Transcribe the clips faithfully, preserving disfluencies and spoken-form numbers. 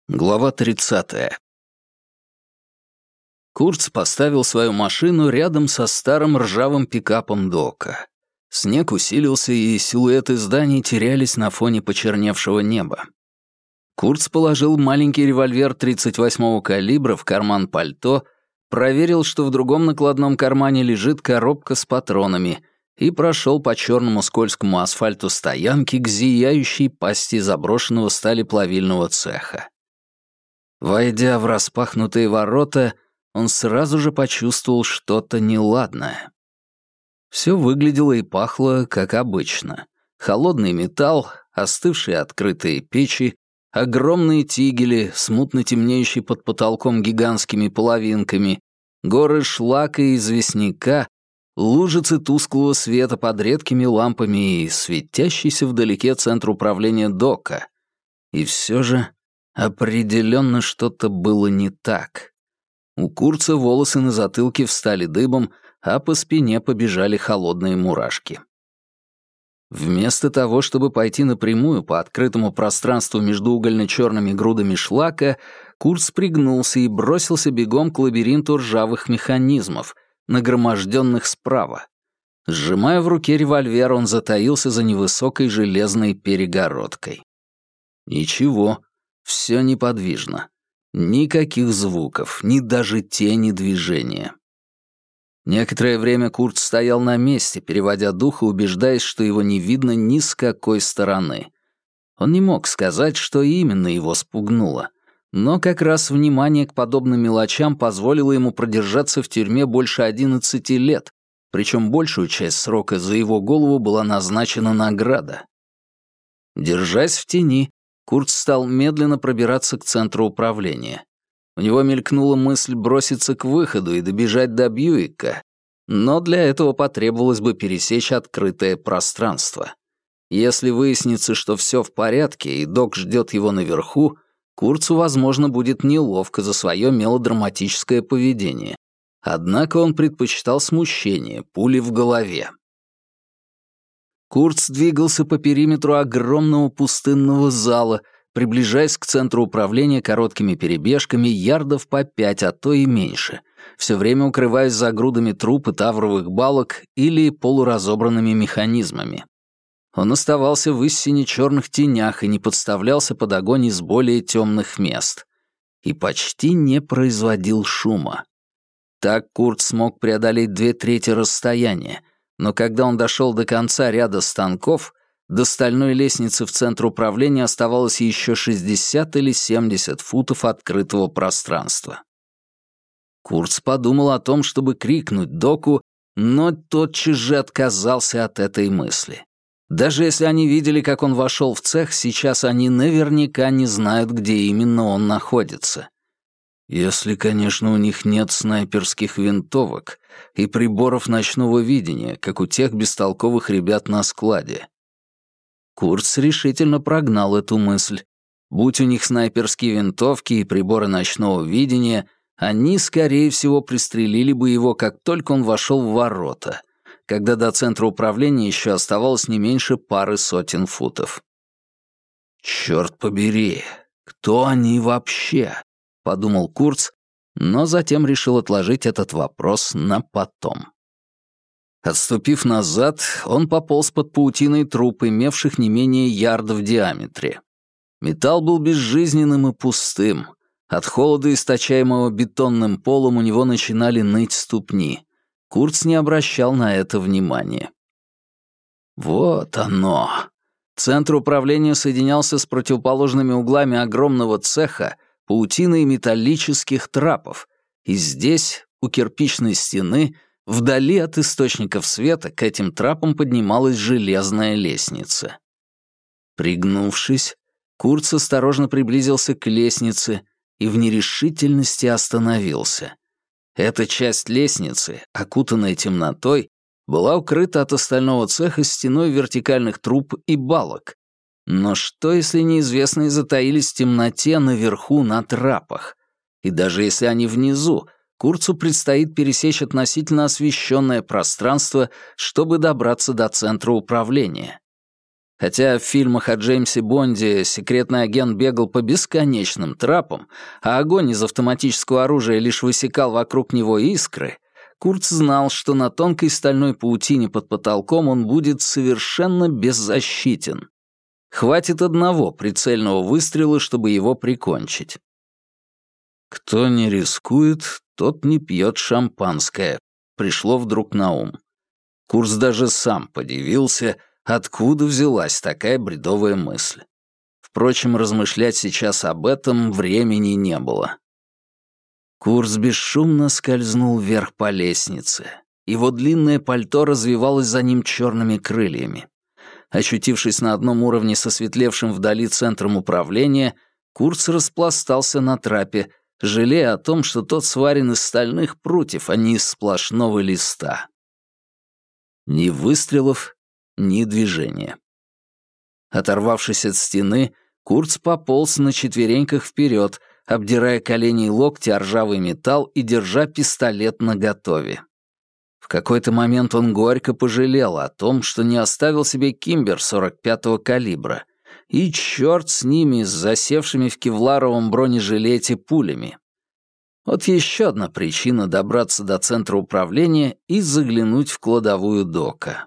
Глава тридцатая. Курц поставил свою машину рядом со старым ржавым пикапом Дока. Снег усилился, и силуэты зданий терялись на фоне почерневшего неба. Курц положил маленький револьвер тридцать восьмого калибра в карман пальто, проверил, что в другом накладном кармане лежит коробка с патронами, и прошел по черному скользкому асфальту стоянки к зияющей пасти заброшенного сталеплавильного цеха. Войдя в распахнутые ворота, он сразу же почувствовал что-то неладное. Все выглядело и пахло, как обычно. Холодный металл, остывшие открытые печи, огромные тигели, смутно темнеющие под потолком гигантскими половинками, горы шлака и известняка, лужицы тусклого света под редкими лампами и светящийся вдалеке центр управления Дока. И все же определенно что-то было не так. У Курца волосы на затылке встали дыбом, а по спине побежали холодные мурашки. Вместо того, чтобы пойти напрямую по открытому пространству между угольно-черными грудами шлака, Курц пригнулся и бросился бегом к лабиринту ржавых механизмов, нагроможденных справа. Сжимая в руке револьвер, он затаился за невысокой железной перегородкой. Ничего. Все неподвижно. Никаких звуков, ни даже тени движения. Некоторое время Курц стоял на месте, переводя дух и убеждаясь, что его не видно ни с какой стороны. Он не мог сказать, что именно его спугнуло, но как раз внимание к подобным мелочам позволило ему продержаться в тюрьме больше одиннадцати лет, причем большую часть срока за его голову была назначена награда. Держась в тени, Курц стал медленно пробираться к центру управления. У него мелькнула мысль броситься к выходу и добежать до Бьюика, но для этого потребовалось бы пересечь открытое пространство. Если выяснится, что все в порядке и Док ждет его наверху, Курцу, возможно, будет неловко за свое мелодраматическое поведение. Однако он предпочитал смущение, пули в голове. Курц двигался по периметру огромного пустынного зала, приближаясь к центру управления короткими перебежками ярдов по пять, а то и меньше, все время укрываясь за грудами труп и тавровых балок или полуразобранными механизмами. Он оставался в истине черных тенях и не подставлялся под огонь из более темных мест. И почти не производил шума. Так Курц смог преодолеть две трети расстояния, но когда он дошел до конца ряда станков, до стальной лестницы в центр управления оставалось еще шестьдесят или семьдесят футов открытого пространства. Курц подумал о том, чтобы крикнуть Доку, но тотчас же отказался от этой мысли. Даже если они видели, как он вошел в цех, сейчас они наверняка не знают, где именно он находится. Если, конечно, у них нет снайперских винтовок и приборов ночного видения, как у тех бестолковых ребят на складе. Курц решительно прогнал эту мысль. Будь у них снайперские винтовки и приборы ночного видения, они, скорее всего, пристрелили бы его, как только он вошел в ворота, когда до центра управления еще оставалось не меньше пары сотен футов. «Черт побери, кто они вообще?» — подумал Курц, но затем решил отложить этот вопрос на потом. Отступив назад, он пополз под паутиной труб, имевших не менее ярда в диаметре. Металл был безжизненным и пустым. От холода, источаемого бетонным полом, у него начинали ныть ступни. Курц не обращал на это внимания. Вот оно. Центр управления соединялся с противоположными углами огромного цеха паутиной металлических трапов, и здесь, у кирпичной стены, вдали от источников света, к этим трапам поднималась железная лестница. Пригнувшись, Курц осторожно приблизился к лестнице и в нерешительности остановился. Эта часть лестницы, окутанная темнотой, была укрыта от остального цеха стеной вертикальных труб и балок. Но что, если неизвестные затаились в темноте наверху на трапах? И даже если они внизу, Курцу предстоит пересечь относительно освещенное пространство, чтобы добраться до центра управления. Хотя в фильмах о Джеймсе Бонде секретный агент бегал по бесконечным трапам, а огонь из автоматического оружия лишь высекал вокруг него искры, Курц знал, что на тонкой стальной паутине под потолком он будет совершенно беззащитен. Хватит одного прицельного выстрела, чтобы его прикончить. «Кто не рискует, тот не пьет шампанское», — пришло вдруг на ум. Курц даже сам подивился, откуда взялась такая бредовая мысль. Впрочем, размышлять сейчас об этом времени не было. Курц бесшумно скользнул вверх по лестнице. Его длинное пальто развивалось за ним черными крыльями. Очутившись на одном уровне со светлевшим вдали центром управления, Курц распластался на трапе, жалея о том, что тот сварен из стальных прутьев, а не из сплошного листа. Ни выстрелов, ни движения. Оторвавшись от стены, Курц пополз на четвереньках вперед, обдирая колени и локти о ржавый металл и держа пистолет наготове. В какой-то момент он горько пожалел о том, что не оставил себе Кимбер сорок пятого калибра, и черт с ними, с засевшими в кевларовом бронежилете пулями. Вот еще одна причина добраться до центра управления и заглянуть в кладовую дока.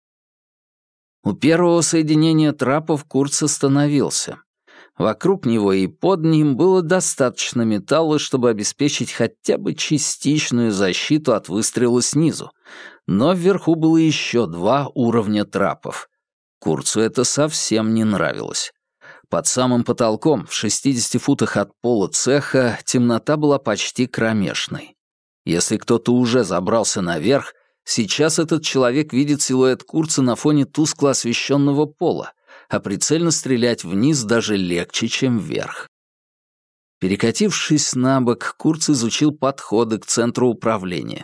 У первого соединения трапов Курц остановился. Вокруг него и под ним было достаточно металла, чтобы обеспечить хотя бы частичную защиту от выстрела снизу, но вверху было еще два уровня трапов. Курцу это совсем не нравилось. Под самым потолком, в шестидесяти футах от пола цеха, темнота была почти кромешной. Если кто-то уже забрался наверх, сейчас этот человек видит силуэт Курца на фоне тускло освещенного пола, а прицельно стрелять вниз даже легче, чем вверх. Перекатившись на бок, Курц изучил подходы к центру управления.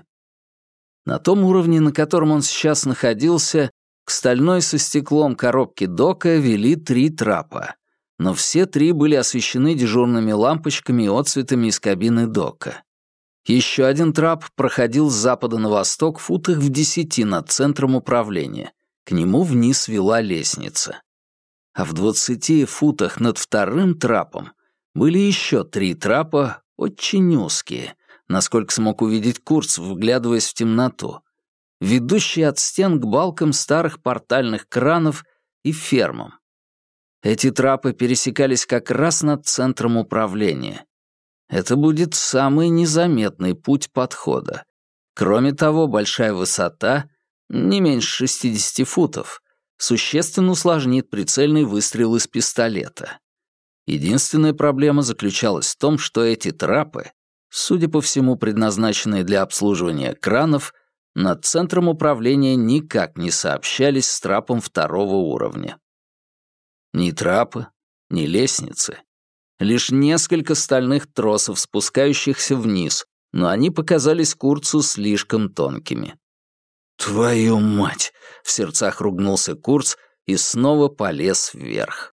На том уровне, на котором он сейчас находился, к стальной со стеклом коробке дока вели три трапа, но все три были освещены дежурными лампочками и отцветами из кабины дока. Еще один трап проходил с запада на восток футах в десяти над центром управления. К нему вниз вела лестница. А в двадцати футах над вторым трапом были еще три трапа, очень узкие, насколько смог увидеть Курц, вглядываясь в темноту, ведущие от стен к балкам старых портальных кранов и фермам. Эти трапы пересекались как раз над центром управления. Это будет самый незаметный путь подхода. Кроме того, большая высота, не меньше шестидесяти футов, существенно усложнит прицельный выстрел из пистолета. Единственная проблема заключалась в том, что эти трапы, судя по всему предназначенные для обслуживания кранов, над центром управления никак не сообщались с трапом второго уровня. Ни трапы, ни лестницы. Лишь несколько стальных тросов, спускающихся вниз, но они показались Курцу слишком тонкими. «Твою мать!» — в сердцах ругнулся Курц и снова полез вверх.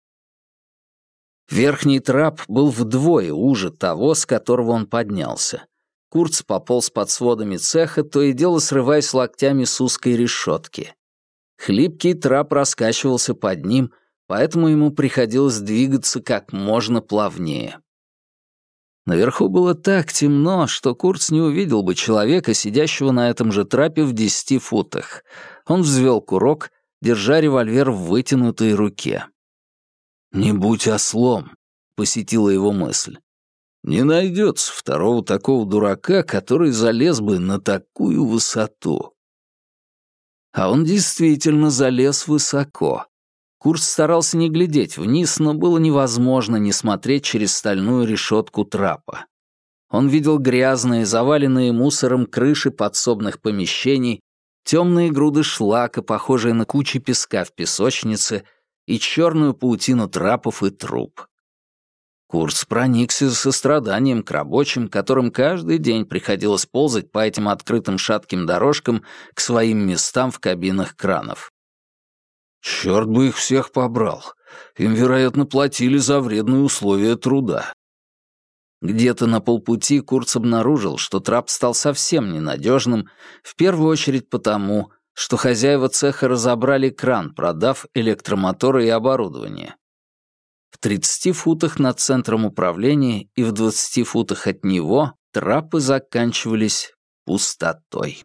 Верхний трап был вдвое уже того, с которого он поднялся. Курц пополз под сводами цеха, то и дело срываясь локтями с узкой решетки. Хлипкий трап раскачивался под ним, поэтому ему приходилось двигаться как можно плавнее. Наверху было так темно, что Курц не увидел бы человека, сидящего на этом же трапе в десяти футах. Он взвел курок, держа револьвер в вытянутой руке. «Не будь ослом», — посетила его мысль. «Не найдется второго такого дурака, который залез бы на такую высоту». А он действительно залез высоко. Курц старался не глядеть вниз, но было невозможно не смотреть через стальную решетку трапа. Он видел грязные, заваленные мусором крыши подсобных помещений, темные груды шлака, похожие на кучи песка в песочнице, и черную паутину трапов и труб. Курц проникся состраданием к рабочим, которым каждый день приходилось ползать по этим открытым шатким дорожкам к своим местам в кабинах кранов. Черт бы их всех побрал. Им, вероятно, платили за вредные условия труда. Где-то на полпути Курц обнаружил, что трап стал совсем ненадежным, в первую очередь потому, что хозяева цеха разобрали кран, продав электромоторы и оборудование. В тридцати футах над центром управления и в двадцати футах от него трапы заканчивались пустотой.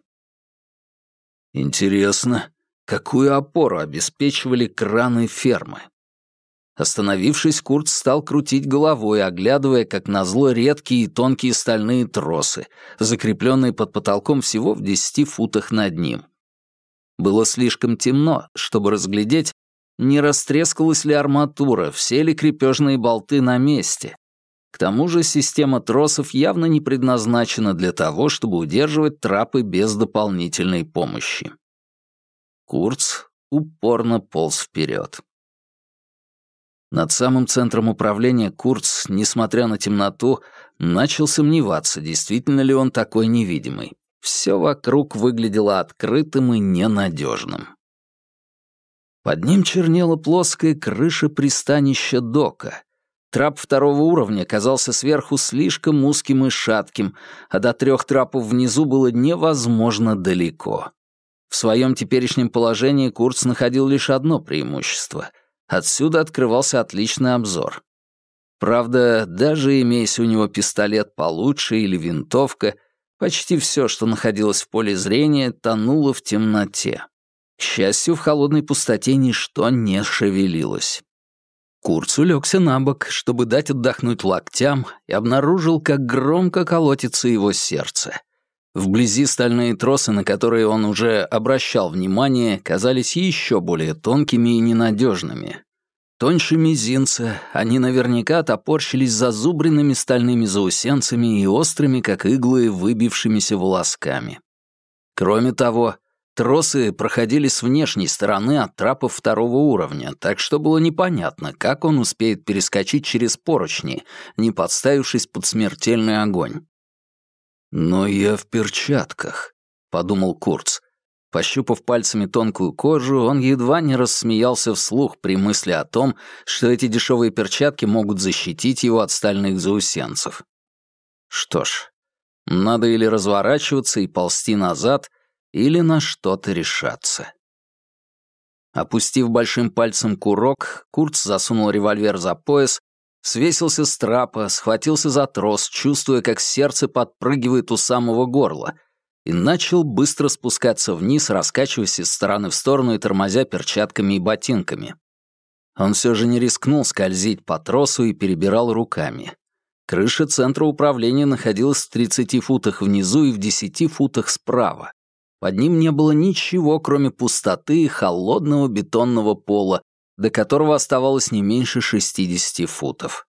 Интересно, какую опору обеспечивали краны фермы? Остановившись, Курт стал крутить головой, оглядывая, как назло, редкие и тонкие стальные тросы, закрепленные под потолком всего в десяти футах над ним. Было слишком темно, чтобы разглядеть, не растрескалась ли арматура, все ли крепежные болты на месте. К тому же система тросов явно не предназначена для того, чтобы удерживать трапы без дополнительной помощи. Курц упорно полз вперед. Над самым центром управления Курц, несмотря на темноту, начал сомневаться, действительно ли он такой невидимый. Все вокруг выглядело открытым и ненадежным. Под ним чернела плоская крыша пристанища дока. Трап второго уровня казался сверху слишком узким и шатким, а до трех трапов внизу было невозможно далеко. В своем теперешнем положении Курц находил лишь одно преимущество — отсюда открывался отличный обзор. Правда, даже имеясь у него пистолет получше или винтовка, почти все, что находилось в поле зрения, тонуло в темноте. К счастью, в холодной пустоте ничто не шевелилось. Курц улегся на бок, чтобы дать отдохнуть локтям, и обнаружил, как громко колотится его сердце. Вблизи стальные тросы, на которые он уже обращал внимание, казались еще более тонкими и ненадежными. Тоньше мизинца, они наверняка топорщились зазубренными стальными заусенцами и острыми, как иглы, выбившимися волосками. Кроме того, тросы проходили с внешней стороны от трапов второго уровня, так что было непонятно, как он успеет перескочить через поручни, не подставившись под смертельный огонь. «Но я в перчатках», — подумал Курц. Пощупав пальцами тонкую кожу, он едва не рассмеялся вслух при мысли о том, что эти дешевые перчатки могут защитить его от стальных заусенцев. Что ж, надо или разворачиваться и ползти назад, или на что-то решаться. Опустив большим пальцем курок, Курц засунул револьвер за пояс, свесился с трапа, схватился за трос, чувствуя, как сердце подпрыгивает у самого горла, и начал быстро спускаться вниз, раскачиваясь из стороны в сторону и тормозя перчатками и ботинками. Он все же не рискнул скользить по тросу и перебирал руками. Крыша центра управления находилась в тридцати футах внизу и в десяти футах справа. Под ним не было ничего, кроме пустоты и холодного бетонного пола, до которого оставалось не меньше шестидесяти футов.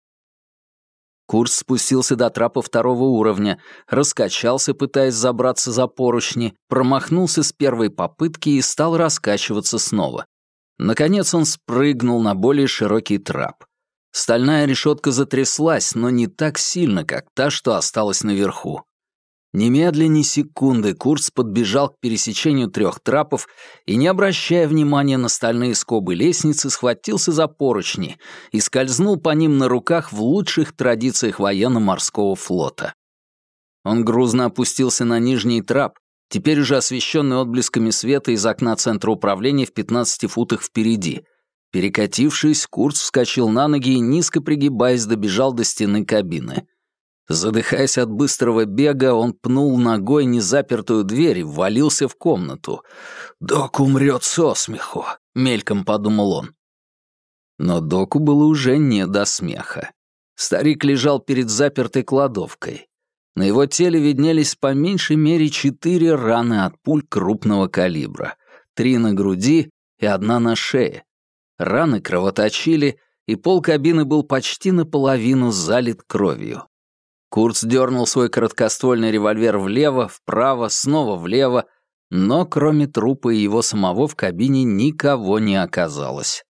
Курц спустился до трапа второго уровня, раскачался, пытаясь забраться за поручни, промахнулся с первой попытки и стал раскачиваться снова. Наконец он спрыгнул на более широкий трап. Стальная решетка затряслась, но не так сильно, как та, что осталась наверху. Немедля ни секунды Курц подбежал к пересечению трех трапов и, не обращая внимания на стальные скобы лестницы, схватился за поручни и скользнул по ним на руках в лучших традициях военно-морского флота. Он грузно опустился на нижний трап, теперь уже освещенный отблесками света из окна центра управления в пятнадцати футах впереди. Перекатившись, Курц вскочил на ноги и, низко пригибаясь, добежал до стены кабины. Задыхаясь от быстрого бега, он пнул ногой незапертую дверь и ввалился в комнату. «Док умрет со смеху», — мельком подумал он. Но Доку было уже не до смеха. Старик лежал перед запертой кладовкой. На его теле виднелись по меньшей мере четыре раны от пуль крупного калибра. Три на груди и одна на шее. Раны кровоточили, и пол кабины был почти наполовину залит кровью. Курц дернул свой короткоствольный револьвер влево, вправо, снова влево, но кроме трупа и его самого в кабине никого не оказалось.